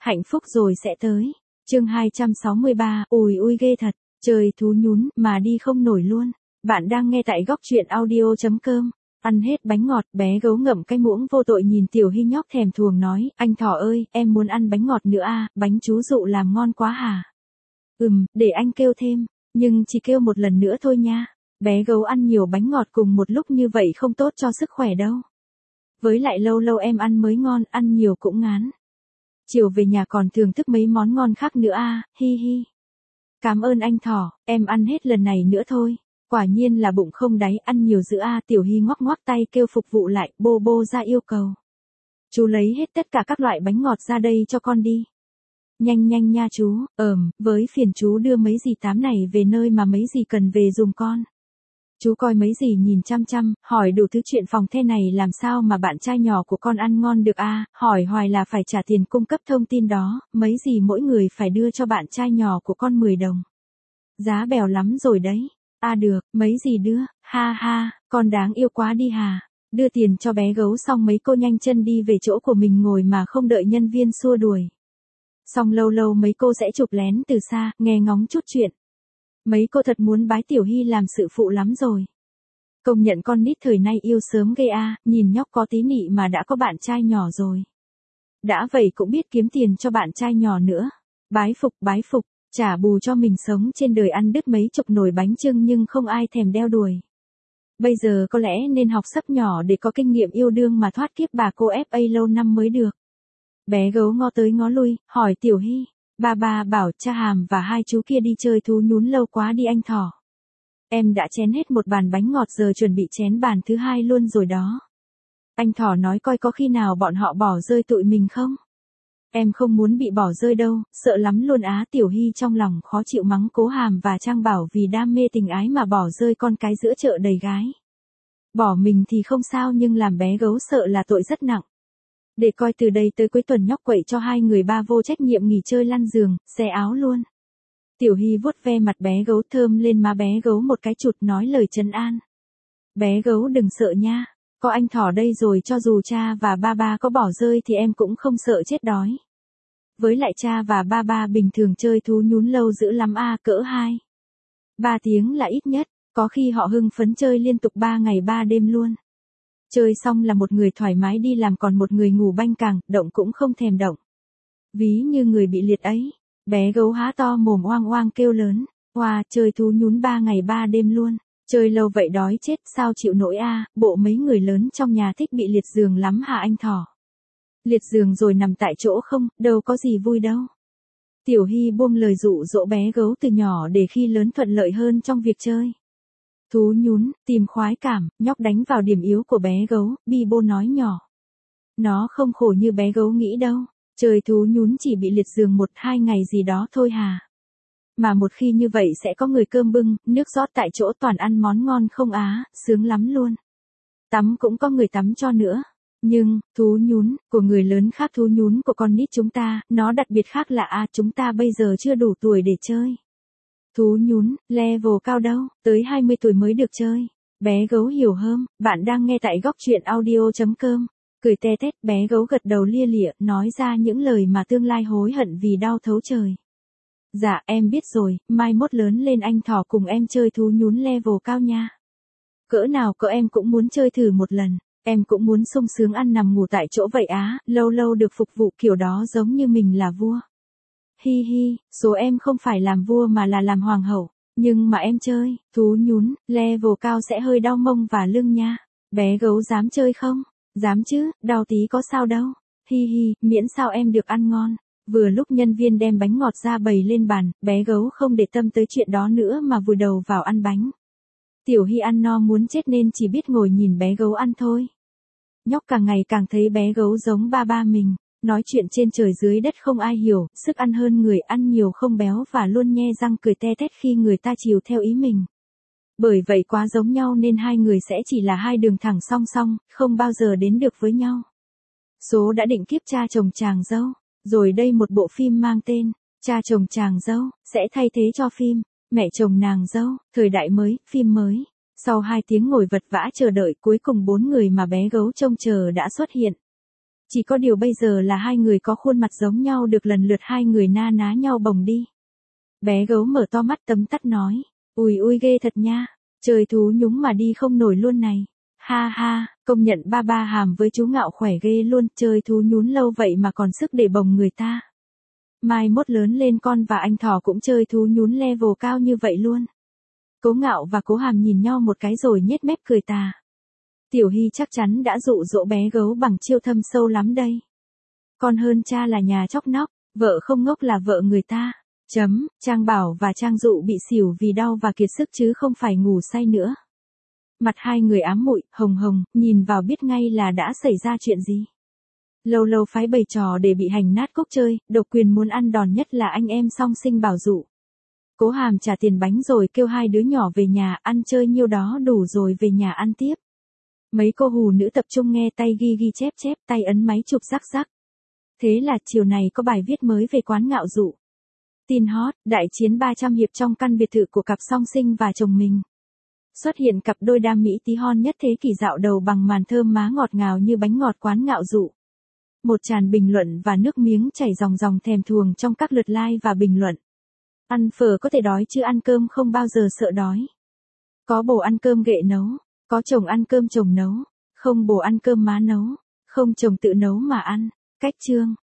hạnh phúc rồi sẽ tới. Chương 263, ùi ui ghê thật, trời thú nhún mà đi không nổi luôn. Bạn đang nghe tại góc truyện audio.com. Ăn hết bánh ngọt, bé gấu ngậm cái muỗng vô tội nhìn Tiểu Hy nhóc thèm thuồng nói, anh thỏ ơi, em muốn ăn bánh ngọt nữa à, bánh chú Dụ làm ngon quá hả? Để anh kêu thêm, nhưng chỉ kêu một lần nữa thôi nha. Bé gấu ăn nhiều bánh ngọt cùng một lúc như vậy không tốt cho sức khỏe đâu. Với lại lâu lâu em ăn mới ngon, ăn nhiều cũng ngán. Chiều về nhà còn thưởng thức mấy món ngon khác nữa à, hi hi. Cảm ơn anh thỏ, em ăn hết lần này nữa thôi. Quả nhiên là bụng không đáy, ăn nhiều dữ à. Tiểu Hy ngoắc ngoắc tay kêu phục vụ lại, bô bô ra yêu cầu. Chú lấy hết tất cả các loại bánh ngọt ra đây cho con đi. Nhanh nhanh nha chú, với phiền chú đưa mấy dì tám này về nơi mà mấy dì cần về dùng con. Chú coi mấy dì nhìn chăm chăm, hỏi đủ thứ chuyện phòng the này làm sao mà bạn trai nhỏ của con ăn ngon được à, hỏi hoài là phải trả tiền cung cấp thông tin đó, mấy dì mỗi người phải đưa cho bạn trai nhỏ của con 10 đồng. Giá bèo lắm rồi đấy. À được, mấy dì đưa, ha ha, con đáng yêu quá đi hà. Đưa tiền cho bé gấu xong mấy cô nhanh chân đi về chỗ của mình ngồi mà không đợi nhân viên xua đuổi. Xong lâu lâu mấy cô sẽ chụp lén từ xa, nghe ngóng chút chuyện. Mấy cô thật muốn bái Tiểu Hy làm sự phụ lắm rồi. Công nhận con nít thời nay yêu sớm ghê a, nhìn nhóc có tí nị mà đã có bạn trai nhỏ rồi. Đã vậy cũng biết kiếm tiền cho bạn trai nhỏ nữa. Bái phục, trả bù cho mình sống trên đời ăn đứt mấy chục nồi bánh chưng nhưng không ai thèm đeo đuổi. Bây giờ có lẽ nên học sắp nhỏ để có kinh nghiệm yêu đương mà thoát kiếp bà cô FA lâu năm mới được. Bé gấu ngó tới ngó lui, hỏi Tiểu Hy, ba bảo cha Hàm và hai chú kia đi chơi thú nhún lâu quá đi anh thỏ. Em đã chén hết một bàn bánh ngọt giờ chuẩn bị chén bàn thứ hai luôn rồi đó. Anh thỏ nói coi có khi nào bọn họ bỏ rơi tụi mình không? Em không muốn bị bỏ rơi đâu, sợ lắm luôn á. Tiểu Hy trong lòng khó chịu mắng cố Hàm và Trang Bảo vì đam mê tình ái mà bỏ rơi con cái giữa chợ đầy gái. Bỏ mình thì không sao nhưng làm bé gấu sợ là tội rất nặng. Để coi từ đây tới cuối tuần nhóc quậy cho hai người ba vô trách nhiệm nghỉ chơi lăn giường, xé áo luôn. Tiểu Hy vuốt ve mặt bé gấu thơm lên má bé gấu một cái chụt nói lời trấn an. Bé gấu đừng sợ nha, có anh thỏ đây rồi cho dù cha và ba có bỏ rơi thì em cũng không sợ chết đói. Với lại cha và ba bình thường chơi thú nhún lâu dữ lắm à, cỡ 2-3 tiếng là ít nhất, có khi họ hưng phấn chơi liên tục 3 ngày 3 đêm luôn. Chơi xong là một người thoải mái đi làm còn một người ngủ banh cẳng, động cũng không thèm động. Ví như người bị liệt ấy. Bé gấu há to mồm oang oang kêu lớn, hoa, chơi thú nhún 3 ngày 3 đêm luôn, chơi lâu vậy đói chết sao chịu nổi a, bộ mấy người lớn trong nhà thích bị liệt giường lắm hả anh thỏ? Liệt giường rồi nằm tại chỗ không, đâu có gì vui đâu. Tiểu Hy buông lời dụ dỗ bé gấu từ nhỏ để khi lớn thuận lợi hơn trong việc chơi. Thú nhún, tìm khoái cảm, nhóc đánh vào điểm yếu của bé gấu, Bi Bô nói nhỏ. Nó không khổ như bé gấu nghĩ đâu. Chơi thú nhún chỉ bị liệt giường 1-2 ngày gì đó thôi hà. Mà một khi như vậy sẽ có người cơm bưng, nước rót tại chỗ toàn ăn món ngon không á, sướng lắm luôn. Tắm cũng có người tắm cho nữa. Nhưng, thú nhún, của người lớn khác thú nhún của con nít chúng ta, nó đặc biệt khác là chúng ta bây giờ chưa đủ tuổi để chơi. Thú nhún, level cao đâu, tới 20 tuổi mới được chơi. Bé gấu hiểu hơn, bạn đang nghe tại góc truyện audio.com. Cười te tét, bé gấu gật đầu lia lịa, nói ra những lời mà tương lai hối hận vì đau thấu trời. Dạ, em biết rồi, mai mốt lớn lên anh thỏ cùng em chơi thú nhún level cao nha. Cỡ nào cỡ em cũng muốn chơi thử một lần, em cũng muốn sung sướng ăn nằm ngủ tại chỗ vậy á, lâu lâu được phục vụ kiểu đó giống như mình là vua. Hi hi, số em không phải làm vua mà là làm hoàng hậu, nhưng mà em chơi, thú nhún, level cao sẽ hơi đau mông và lưng nha. Bé gấu dám chơi không? Dám chứ, đau tí có sao đâu. Hi hi, miễn sao em được ăn ngon. Vừa lúc nhân viên đem bánh ngọt ra bày lên bàn, bé gấu không để tâm tới chuyện đó nữa mà vùi đầu vào ăn bánh. Tiểu Hy ăn no muốn chết nên chỉ biết ngồi nhìn bé gấu ăn thôi. Nhóc càng ngày càng thấy bé gấu giống ba mình, nói chuyện trên trời dưới đất không ai hiểu, sức ăn hơn người, ăn nhiều không béo và luôn nhe răng cười te tét khi người ta chiều theo ý mình. Bởi vậy quá giống nhau nên hai người sẽ chỉ là hai đường thẳng song song, không bao giờ đến được với nhau. Số đã định kiếp cha chồng chàng dâu, rồi đây một bộ phim mang tên Cha chồng chàng dâu sẽ thay thế cho phim Mẹ chồng nàng dâu, thời đại mới, phim mới. Sau 2 tiếng ngồi vật vã chờ đợi cuối cùng 4 người mà bé gấu trông chờ đã xuất hiện. Chỉ có điều bây giờ là hai người có khuôn mặt giống nhau được lần lượt hai người na ná nhau bồng đi. Bé gấu mở to mắt tấm tắt nói. Ui ui ghê thật nha. Trời thú nhúng mà đi không nổi luôn này. Ha ha, công nhận ba ba Hàm với chú Ngạo khỏe ghê luôn. Trời thú nhún lâu vậy mà còn sức để bồng người ta. Mai mốt lớn lên con và anh Thỏ cũng chơi thú nhún level cao như vậy luôn. Cố Ngạo và Cố Hàm nhìn nhau một cái rồi nhếch mép cười tà. Tiểu Hy chắc chắn đã dụ dỗ bé gấu bằng chiêu thâm sâu lắm đây. Con hơn cha là nhà chóc nóc, vợ không ngốc là vợ người ta. Trang Bảo và Trang Dụ bị xỉu vì đau và kiệt sức chứ không phải ngủ say nữa. Mặt hai người ám mụi, hồng hồng, nhìn vào biết ngay là đã xảy ra chuyện gì. Lâu lâu phái bày trò để bị hành nát cốc chơi, độc quyền muốn ăn đòn nhất là anh em song sinh Bảo Dụ. Cố Hàm trả tiền bánh rồi kêu hai đứa nhỏ về nhà ăn chơi nhiêu đó đủ rồi về nhà ăn tiếp. Mấy cô hù nữ tập trung nghe tay ghi chép, tay ấn máy chụp rắc. Thế là chiều này có bài viết mới về quán Ngạo Dụ. Tin hot, đại chiến 300 hiệp trong căn biệt thự của cặp song sinh và chồng mình. Xuất hiện cặp đôi đam mỹ tí hon nhất thế kỷ dạo đầu bằng màn thơm má ngọt ngào như bánh ngọt quán Ngạo Dụ. Một tràn bình luận và nước miếng chảy ròng thèm thuồng trong các lượt like và bình luận. Ăn phở có thể đói chứ ăn cơm không bao giờ sợ đói. Có bồ ăn cơm ghệ nấu, có chồng ăn cơm chồng nấu, không bồ ăn cơm má nấu, không chồng tự nấu mà ăn. Cách chương